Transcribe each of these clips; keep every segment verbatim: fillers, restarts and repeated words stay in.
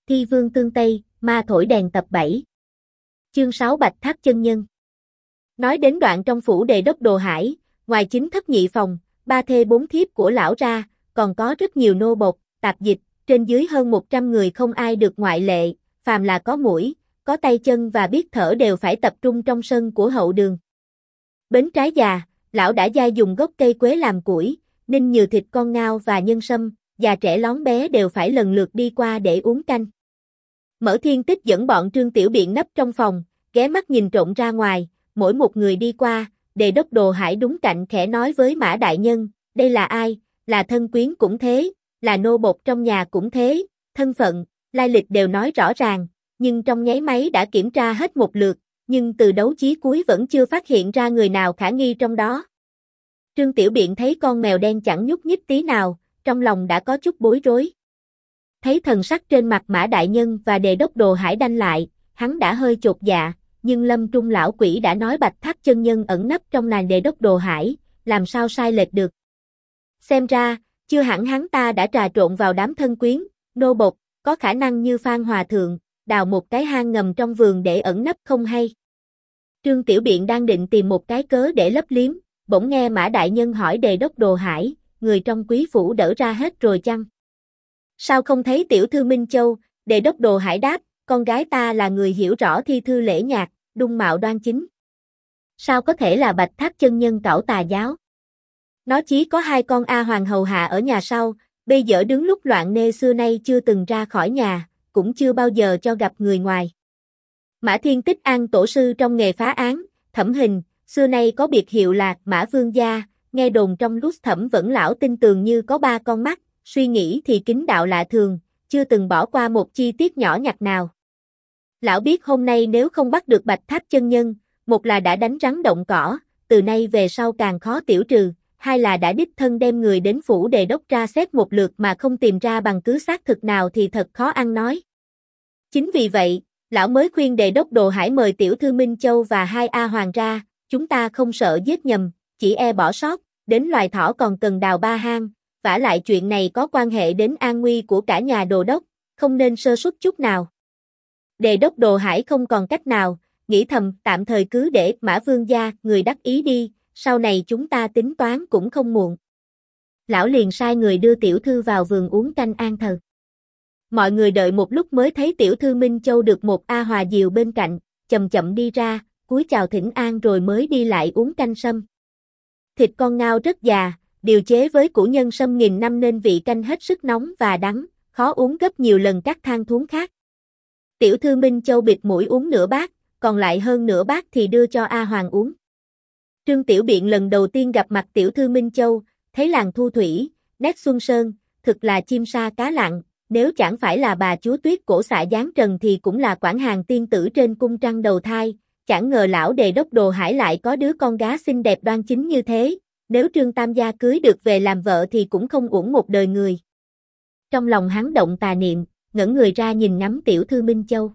Thi Vương Tương Tây, Ma Thổi Đèn tập bảy. Chương sáu Bạch Tháp Chân Nhân. Nói đến đoạn trong phủ Đề Đốc Đồ Hải, ngoài chính thất nhị phòng, ba thê bốn thiếp của lão ra, còn có rất nhiều nô bộc, tạp dịch, trên dưới hơn một trăm người không ai được ngoại lệ, phàm là có mũi, có tay chân và biết thở đều phải tập trung trong sân của hậu đường. Bến trái già, lão đã gia dùng gốc cây quế làm củi, ninh nhừ thịt con ngao và nhân sâm, già trẻ lón bé đều phải lần lượt đi qua để uống canh. Mở Thiên Tích dẫn bọn Trương Tiểu Biện nấp trong phòng, ghé mắt nhìn trộm ra ngoài, mỗi một người đi qua, Đề Đốc Đồ Hải đúng cạnh khẽ nói với Mã Đại Nhân, đây là ai, là thân quyến cũng thế, là nô bộc trong nhà cũng thế, thân phận, lai lịch đều nói rõ ràng, nhưng trong nháy máy đã kiểm tra hết một lượt, nhưng từ đấu chí cuối vẫn chưa phát hiện ra người nào khả nghi trong đó. Trương Tiểu Biện thấy con mèo đen chẳng nhúc nhích tí nào, trong lòng đã có chút bối rối. Thấy thần sắc trên mặt Mã Đại Nhân và Đề Đốc Đồ Hải đanh lại, hắn đã hơi chột dạ, nhưng Lâm Trung lão quỷ đã nói Bạch Tháp Chân Nhân ẩn nấp trong làng Đề Đốc Đồ Hải, làm sao sai lệch được. Xem ra, chưa hẳn hắn ta đã trà trộn vào đám thân quyến, nô bộc, có khả năng như Phan Hòa Thượng, đào một cái hang ngầm trong vườn để ẩn nấp không hay. Trương Tiểu Biện đang định tìm một cái cớ để lấp liếm, bỗng nghe Mã Đại Nhân hỏi Đề Đốc Đồ Hải, người trong quý phủ đỡ ra hết rồi chăng? Sao không thấy tiểu thư Minh Châu? Đề Đốc Đồ Hải đáp, con gái ta là người hiểu rõ thi thư lễ nhạc, dung mạo đoan chính. Sao có thể là Bạch Tháp Chân Nhân cẩu tà giáo? Nó chỉ có hai con A Hoàng hầu hạ ở nhà sau, bây giờ đứng lúc loạn nê xưa nay chưa từng ra khỏi nhà, cũng chưa bao giờ cho gặp người ngoài. Mã Thiên Tích An tổ sư trong nghề phá án, thẩm hình, xưa nay có biệt hiệu là Mã Vương Gia, nghe đồn trong lúc thẩm vẫn lão tin tường như có ba con mắt, suy nghĩ thì kính đạo lạ thường, chưa từng bỏ qua một chi tiết nhỏ nhặt nào. Lão biết hôm nay nếu không bắt được Bạch Tháp Chân Nhân, một là đã đánh rắn động cỏ, từ nay về sau càng khó tiểu trừ, hai là đã đích thân đem người đến phủ Đề Đốc tra xét một lượt mà không tìm ra bằng cứ xác thực nào thì thật khó ăn nói. Chính vì vậy, lão mới khuyên Đề Đốc Đồ Hải mời tiểu thư Minh Châu và hai A Hoàng ra, chúng ta không sợ giết nhầm, chỉ e bỏ sót, đến loài thỏ còn cần đào ba hang, vả lại chuyện này có quan hệ đến an nguy của cả nhà Đồ Đốc, không nên sơ suất chút nào. Đề Đốc Đồ Hải không còn cách nào, nghĩ thầm tạm thời cứ để Mã Vương Gia người đắc ý đi, sau này chúng ta tính toán cũng không muộn. Lão liền sai người đưa tiểu thư vào vườn uống canh an thờ. Mọi người đợi một lúc mới thấy tiểu thư Minh Châu được một A Hòa diều bên cạnh, chậm chậm đi ra, cúi chào thỉnh an rồi mới đi lại uống canh sâm. Thịt con ngao rất già, điều chế với củ nhân sâm nghìn năm nên vị canh hết sức nóng và đắng, khó uống gấp nhiều lần các thang thuốc khác. Tiểu thư Minh Châu bịt mũi uống nửa bát, còn lại hơn nửa bát thì đưa cho A Hoàng uống. Trương Tiểu Biện lần đầu tiên gặp mặt tiểu thư Minh Châu, thấy làng thu thủy, nét xuân sơn, thực là chim sa cá lặng, nếu chẳng phải là bà chúa tuyết cổ xạ giáng trần thì cũng là quản hàng tiên tử trên cung trăng đầu thai, chẳng ngờ lão Đề Đốc Đồ Hải lại có đứa con gái xinh đẹp đoan chính như thế, nếu Trương Tam gia cưới được về làm vợ thì cũng không uổng một đời người. Trong lòng hắn động tà niệm, ngẩng người ra nhìn ngắm tiểu thư Minh Châu.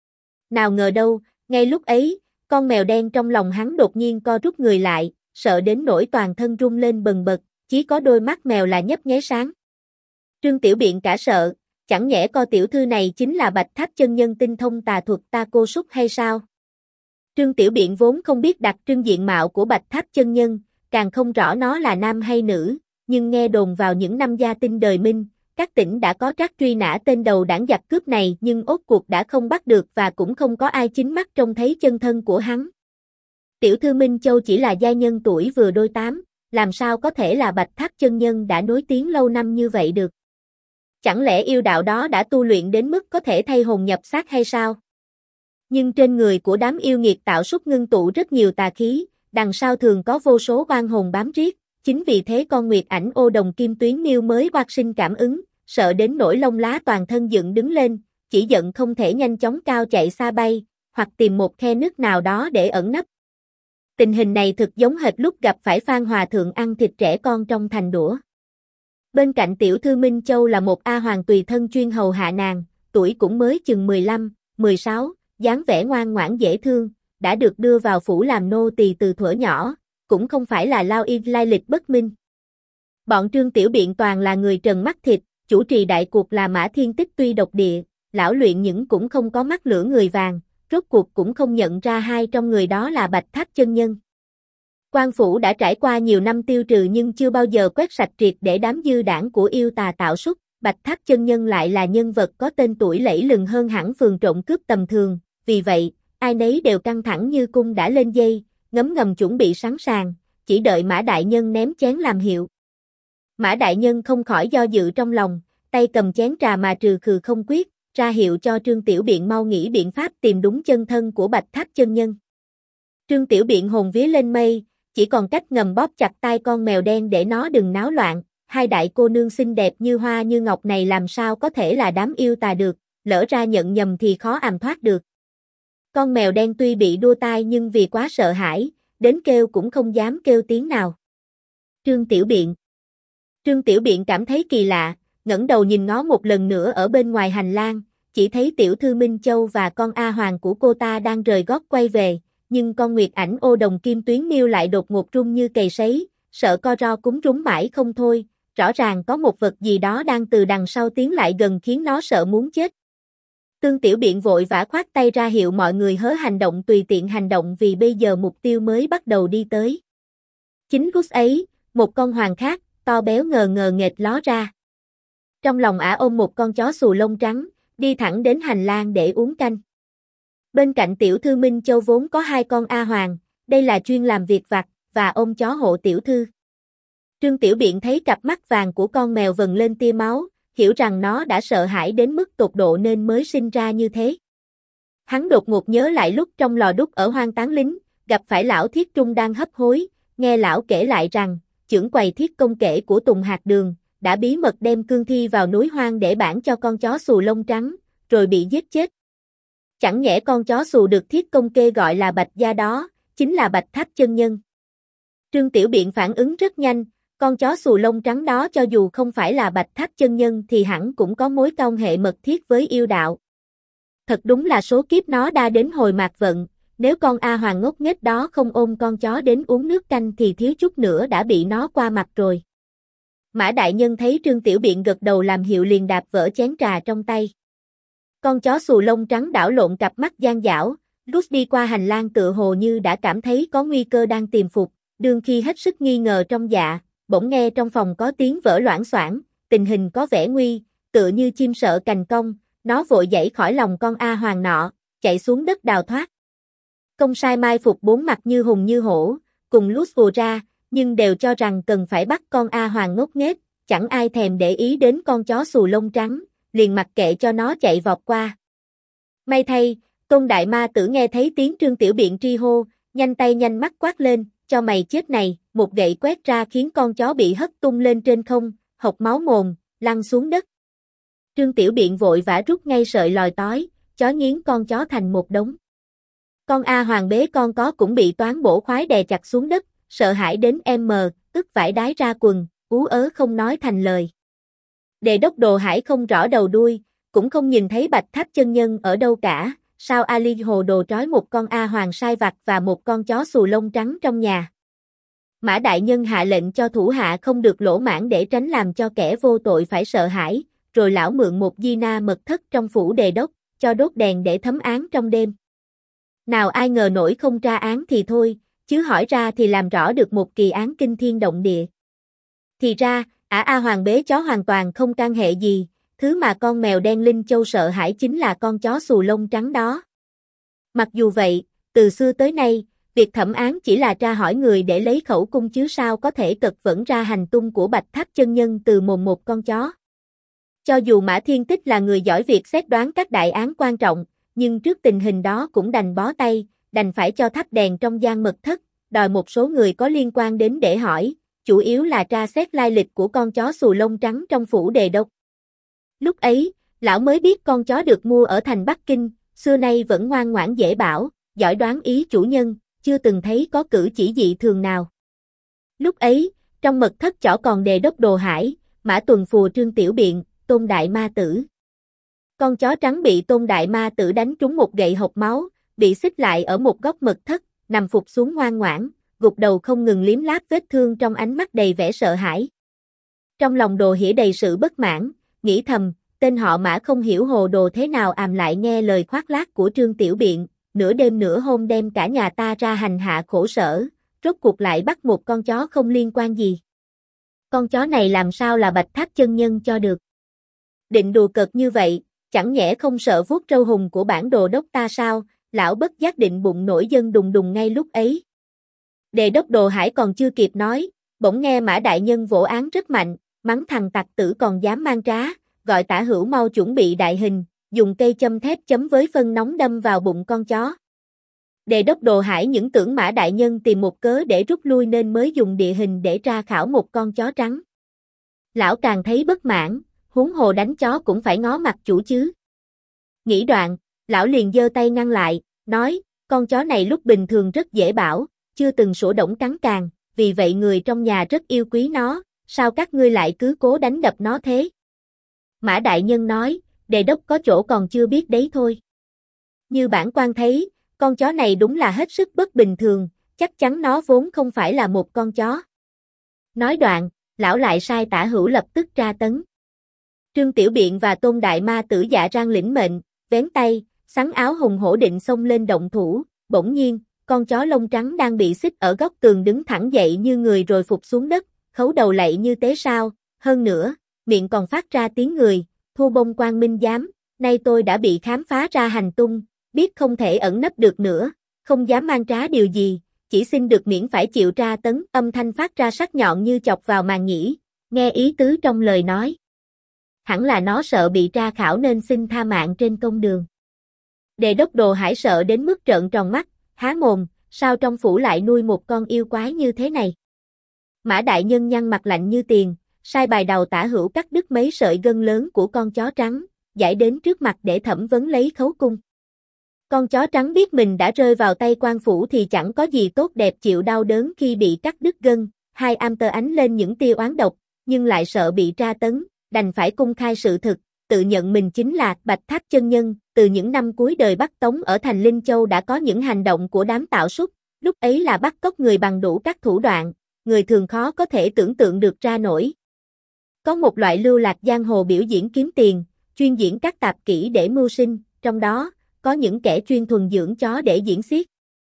Nào ngờ đâu, ngay lúc ấy, con mèo đen trong lòng hắn đột nhiên co rút người lại, sợ đến nỗi toàn thân rung lên bần bật, chỉ có đôi mắt mèo là nhấp nháy sáng. Trương Tiểu Biện cả sợ, chẳng nhẽ co tiểu thư này chính là Bạch Tháp Chân Nhân tinh thông tà thuật ta cô súc hay sao? Trương Tiểu Biện vốn không biết đặc trưng diện mạo của Bạch Tháp Chân Nhân, càng không rõ nó là nam hay nữ, nhưng nghe đồn vào những năm Gia Tinh đời Minh, các tỉnh đã có trắc truy nã tên đầu đảng giặc cướp này nhưng ốt cuộc đã không bắt được và cũng không có ai chính mắt trông thấy chân thân của hắn. Tiểu thư Minh Châu chỉ là giai nhân tuổi vừa đôi tám, làm sao có thể là Bạch Tháp Chân Nhân đã nối tiếng lâu năm như vậy được? Chẳng lẽ yêu đạo đó đã tu luyện đến mức có thể thay hồn nhập xác hay sao? Nhưng trên người của đám yêu nghiệt tạo xuất ngưng tụ rất nhiều tà khí, đằng sau thường có vô số oan hồn bám riết, chính vì thế con Nguyệt Ảnh ô đồng kim tuyến miêu mới oát sinh cảm ứng, sợ đến nỗi lông lá toàn thân dựng đứng lên, chỉ giận không thể nhanh chóng cao chạy xa bay, hoặc tìm một khe nước nào đó để ẩn nấp. Tình hình này thực giống hệt lúc gặp phải Phan Hòa Thượng ăn thịt trẻ con trong thành đũa. Bên cạnh tiểu thư Minh Châu là một A Hoàng tùy thân chuyên hầu hạ nàng, tuổi cũng mới chừng mười lăm, mười sáu, dáng vẻ ngoan ngoãn dễ thương, đã được đưa vào phủ làm nô tỳ từ thuở nhỏ, cũng không phải là lao y lai lịch bất minh. Bọn Trương Tiểu Biện toàn là người trần mắt thịt, chủ trì đại cuộc là Mã Thiên Tích tuy độc địa, lão luyện những cũng không có mắt lửa người vàng, rốt cuộc cũng không nhận ra hai trong người đó là Bạch Tháp chân nhân. Quan phủ đã trải qua nhiều năm tiêu trừ nhưng chưa bao giờ quét sạch triệt để đám dư đảng của yêu tà tạo súc, Bạch Tháp chân nhân lại là nhân vật có tên tuổi lẫy lừng hơn hẳn phường trộm cướp tầm thường, vì vậy, ai nấy đều căng thẳng như cung đã lên dây, ngấm ngầm chuẩn bị sẵn sàng, chỉ đợi Mã Đại Nhân ném chén làm hiệu. Mã Đại Nhân không khỏi do dự trong lòng, tay cầm chén trà mà trừ khừ không quyết, ra hiệu cho Trương Tiểu Biện mau nghĩ biện pháp tìm đúng chân thân của Bạch Tháp chân nhân. Trương Tiểu Biện hồn vía lên mây, chỉ còn cách ngầm bóp chặt tai con mèo đen để nó đừng náo loạn, hai đại cô nương xinh đẹp như hoa như ngọc này làm sao có thể là đám yêu tà được, lỡ ra nhận nhầm thì khó àm thoát được. Con mèo đen tuy bị đua tai nhưng vì quá sợ hãi, đến kêu cũng không dám kêu tiếng nào. Trương Tiểu Biện Trương Tiểu Biện cảm thấy kỳ lạ, ngẩng đầu nhìn ngó một lần nữa ở bên ngoài hành lang, chỉ thấy tiểu thư Minh Châu và con A Hoàng của cô ta đang rời gót quay về, nhưng con Nguyệt Ảnh ô đồng kim tuyến miêu lại đột ngột rung như cầy sấy, sợ co ro cúng rúng mãi không thôi, rõ ràng có một vật gì đó đang từ đằng sau tiến lại gần khiến nó sợ muốn chết. Tương Tiểu Biện vội vã khoát tay ra hiệu mọi người hớ hành động tùy tiện hành động vì bây giờ mục tiêu mới bắt đầu đi tới. Chính lúc ấy, một con hoàng khác, to béo ngờ ngờ nghệch ló ra. Trong lòng ả ôm một con chó xù lông trắng, đi thẳng đến hành lang để uống canh. Bên cạnh tiểu thư Minh Châu vốn có hai con A Hoàng, đây là chuyên làm việc vặt, và ôm chó hộ tiểu thư. Trương Tiểu Biện thấy cặp mắt vàng của con mèo vần lên tia máu, hiểu rằng nó đã sợ hãi đến mức tột độ nên mới sinh ra như thế. Hắn đột ngột nhớ lại lúc trong lò đúc ở Hoang Tán Lính, gặp phải lão Thiết Trung đang hấp hối, nghe lão kể lại rằng, chưởng quầy thiết công kể của Tùng Hạt Đường, đã bí mật đem cương thi vào núi hoang để bản cho con chó xù lông trắng, rồi bị giết chết. Chẳng nhẽ con chó xù được thiết công kê gọi là Bạch Gia đó, chính là Bạch Tháp chân nhân. Trương Tiểu Biện phản ứng rất nhanh, con chó xù lông trắng đó cho dù không phải là Bạch Tháp chân nhân thì hẳn cũng có mối quan hệ mật thiết với yêu đạo. Thật đúng là số kiếp nó đã đến hồi mạt vận, nếu con A Hoàng ngốc nghếch đó không ôm con chó đến uống nước canh thì thiếu chút nữa đã bị nó qua mặt rồi. Mã Đại Nhân thấy Trương Tiểu Biện gật đầu làm hiệu liền đạp vỡ chén trà trong tay. Con chó xù lông trắng đảo lộn cặp mắt gian dảo, lúc đi qua hành lang tựa hồ như đã cảm thấy có nguy cơ đang tiềm phục, đương khi hết sức nghi ngờ trong dạ, bỗng nghe trong phòng có tiếng vỡ loảng xoảng, tình hình có vẻ nguy, tựa như chim sợ cành cong, nó vội dậy khỏi lòng con A Hoàng nọ, chạy xuống đất đào thoát. Công sai mai phục bốn mặt như hùng như hổ, cùng lút ùa ra, nhưng đều cho rằng cần phải bắt con A Hoàng ngốc nghếch, chẳng ai thèm để ý đến con chó xù lông trắng, liền mặc kệ cho nó chạy vọt qua. May thay, Tôn Đại Ma Tử nghe thấy tiếng Trương Tiểu Biện tri hô, nhanh tay nhanh mắt quát lên, cho mày chết này, một gậy quét ra khiến con chó bị hất tung lên trên không, hộc máu mồm, lăn xuống đất. Trương Tiểu Biện vội vã rút ngay sợi lòi tói, chó nghiến con chó thành một đống. Con A Hoàng bế con có cũng bị toán bổ khoái đè chặt xuống đất, sợ hãi đến em mờ, tức vải đái ra quần, ú ớ không nói thành lời. Đề đốc Đồ Hải không rõ đầu đuôi, cũng không nhìn thấy Bạch Tháp chân nhân ở đâu cả, sao Ali hồ đồ trói một con A Hoàng sai vặt và một con chó xù lông trắng trong nhà. Mã Đại Nhân hạ lệnh cho thủ hạ không được lỗ mãng để tránh làm cho kẻ vô tội phải sợ hãi, rồi lão mượn một di na mật thất trong phủ đề đốc, cho đốt đèn để thấm án trong đêm. Nào ai ngờ nổi không tra án thì thôi, chứ hỏi ra thì làm rõ được một kỳ án kinh thiên động địa. Thì ra, ả A Hoàng bế chó hoàn toàn không can hệ gì, thứ mà con mèo đen Linh Châu sợ hãi chính là con chó xù lông trắng đó. Mặc dù vậy, từ xưa tới nay, việc thẩm án chỉ là tra hỏi người để lấy khẩu cung chứ sao có thể cật vẫn ra hành tung của Bạch Tháp chân nhân từ mồm một con chó. Cho dù Mã Thiên Tích là người giỏi việc xét đoán các đại án quan trọng, nhưng trước tình hình đó cũng đành bó tay, đành phải cho thắp đèn trong gian mật thất, đòi một số người có liên quan đến để hỏi, chủ yếu là tra xét lai lịch của con chó xù lông trắng trong phủ đề đốc. Lúc ấy, lão mới biết con chó được mua ở thành Bắc Kinh, xưa nay vẫn ngoan ngoãn dễ bảo, giỏi đoán ý chủ nhân, chưa từng thấy có cử chỉ dị thường nào. Lúc ấy, trong mật thất chỏ còn đề đốc Đồ Hải, Mã Tuần Phù Trương Tiểu Biện, Tôn Đại Ma Tử. Con chó trắng bị Tôn Đại Ma Tử đánh trúng một gậy hộc máu, bị xích lại ở một góc mật thất, nằm phục xuống ngoan ngoãn, gục đầu không ngừng liếm láp vết thương trong ánh mắt đầy vẻ sợ hãi. Trong lòng Đồ Hĩa đầy sự bất mãn, nghĩ thầm, tên họ Mã không hiểu hồ đồ thế nào àm lại nghe lời khoác lác của Trương Tiểu Biện, nửa đêm nửa hôm đem cả nhà ta ra hành hạ khổ sở, rốt cuộc lại bắt một con chó không liên quan gì. Con chó này làm sao là Bạch Tháp chân nhân cho được. Định đùa cợt như vậy, chẳng nhẽ không sợ vuốt râu hùng của bản đồ đốc ta sao, lão bất giác định bụng nổi dân đùng đùng ngay lúc ấy. Đề đốc Đồ Hải còn chưa kịp nói, bỗng nghe Mã đại nhân vỗ án rất mạnh, mắng thằng tặc tử còn dám mang trá, gọi Tả Hữu mau chuẩn bị đại hình, dùng cây châm thép chấm với phân nóng đâm vào bụng con chó. Đề đốc Đồ Hải những tưởng Mã đại nhân tìm một cớ để rút lui nên mới dùng địa hình để tra khảo một con chó trắng. Lão càng thấy bất mãn, huống hồ đánh chó cũng phải ngó mặt chủ chứ. Nghĩ đoạn, lão liền giơ tay ngăn lại, nói, con chó này lúc bình thường rất dễ bảo, chưa từng sủa đổng cắn càng, vì vậy người trong nhà rất yêu quý nó, sao các ngươi lại cứ cố đánh đập nó thế? Mã đại nhân nói, đề đốc có chỗ còn chưa biết đấy thôi. Như bản quan thấy, con chó này đúng là hết sức bất bình thường, chắc chắn nó vốn không phải là một con chó. Nói đoạn, lão lại sai Tả Hữu lập tức tra tấn. Trương Tiểu Biện và Tôn Đại Ma Tử dạ rang lĩnh mệnh, vén tay, xắn áo hùng hổ định xông lên động thủ, bỗng nhiên, con chó lông trắng đang bị xích ở góc tường đứng thẳng dậy như người rồi phục xuống đất, khấu đầu lạy như tế sao, hơn nữa, miệng còn phát ra tiếng người, Thu Bông Quan Minh giám, nay tôi đã bị khám phá ra hành tung, biết không thể ẩn nấp được nữa, không dám mang trá điều gì, chỉ xin được miễn phải chịu tra tấn, âm thanh phát ra sắc nhọn như chọc vào màng nhĩ, nghe ý tứ trong lời nói. Hẳn là nó sợ bị tra khảo nên xin tha mạng trên công đường. Đề đốc Đồ Hải sợ đến mức trợn tròn mắt, há mồm, sao trong phủ lại nuôi một con yêu quái như thế này? Mã đại nhân nhăn mặt lạnh như tiền, sai bài đầu Tả Hữu cắt đứt mấy sợi gân lớn của con chó trắng, giải đến trước mặt để thẩm vấn lấy khấu cung. Con chó trắng biết mình đã rơi vào tay quan phủ thì chẳng có gì tốt đẹp chịu đau đớn khi bị cắt đứt gân, hai am tơ ánh lên những tia oán độc, nhưng lại sợ bị tra tấn, đành phải cung khai sự thực, tự nhận mình chính là Bạch Tháp chân nhân, từ những năm cuối đời Bắc Tống ở thành Linh Châu đã có những hành động của đám tạo súc, lúc ấy là bắt cóc người bằng đủ các thủ đoạn, người thường khó có thể tưởng tượng được ra nổi. Có một loại lưu lạc giang hồ biểu diễn kiếm tiền, chuyên diễn các tạp kỹ để mưu sinh, trong đó, có những kẻ chuyên thuần dưỡng chó để diễn xiếc.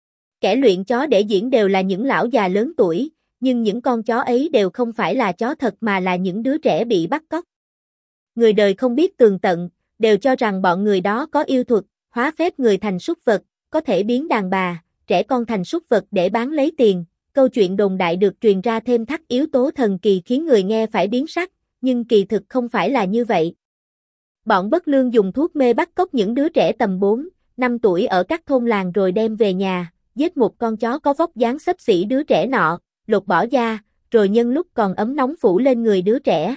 Kẻ luyện chó để diễn đều là những lão già lớn tuổi, nhưng những con chó ấy đều không phải là chó thật mà là những đứa trẻ bị bắt cóc. Người đời không biết tường tận, đều cho rằng bọn người đó có yêu thuật, hóa phép người thành súc vật, có thể biến đàn bà, trẻ con thành súc vật để bán lấy tiền. Câu chuyện đồn đại được truyền ra thêm thắt yếu tố thần kỳ khiến người nghe phải biến sắc, nhưng kỳ thực không phải là như vậy. Bọn bất lương dùng thuốc mê bắt cóc những đứa trẻ tầm bốn, năm tuổi ở các thôn làng rồi đem về nhà, giết một con chó có vóc dáng xấp xỉ đứa trẻ nọ, lột bỏ da, rồi nhân lúc còn ấm nóng phủ lên người đứa trẻ.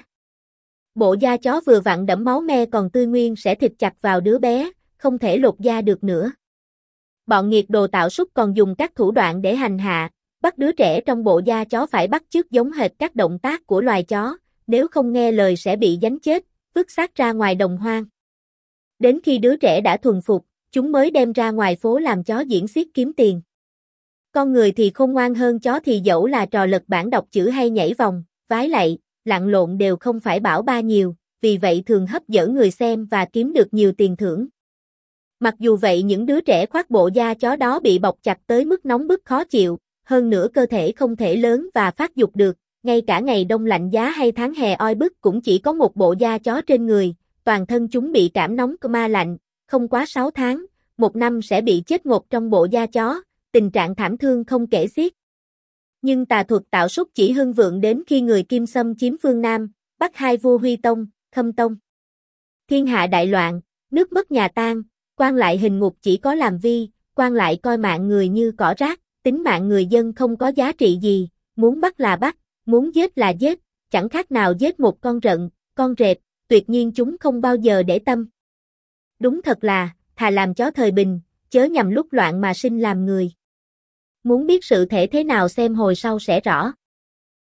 Bộ da chó vừa vặn đẫm máu me còn tươi nguyên sẽ thịt chặt vào đứa bé, không thể lột da được nữa. Bọn nghiệt đồ tạo súc còn dùng các thủ đoạn để hành hạ, bắt đứa trẻ trong bộ da chó phải bắt chước giống hệt các động tác của loài chó, nếu không nghe lời sẽ bị đánh chết, vứt xác ra ngoài đồng hoang. Đến khi đứa trẻ đã thuần phục, chúng mới đem ra ngoài phố làm chó diễn xiếc kiếm tiền. Con người thì khôn ngoan hơn chó thì dẫu là trò lật bản đọc chữ hay nhảy vòng, vái lạy, lặn lộn đều không phải bảo ba nhiều, vì vậy thường hấp dẫn người xem và kiếm được nhiều tiền thưởng. Mặc dù vậy những đứa trẻ khoác bộ da chó đó bị bọc chặt tới mức nóng bức khó chịu, hơn nữa cơ thể không thể lớn và phát dục được, ngay cả ngày đông lạnh giá hay tháng hè oi bức cũng chỉ có một bộ da chó trên người, toàn thân chúng bị cảm nóng ma lạnh, không quá sáu tháng, một năm sẽ bị chết ngột trong bộ da chó, tình trạng thảm thương không kể xiết. Nhưng tà thuật tạo súc chỉ hưng vượng đến khi người Kim xâm chiếm phương Nam, bắt hai vua Huy Tông, Khâm Tông. Thiên hạ đại loạn, nước mất nhà tan, quan lại hình ngục chỉ có làm vi, quan lại coi mạng người như cỏ rác, tính mạng người dân không có giá trị gì, muốn bắt là bắt, muốn giết là giết, chẳng khác nào giết một con rận, con rệp, tuyệt nhiên chúng không bao giờ để tâm. Đúng thật là, thà làm chó thời bình, chớ nhằm lúc loạn mà sinh làm người. Muốn biết sự thể thế nào xem hồi sau sẽ rõ.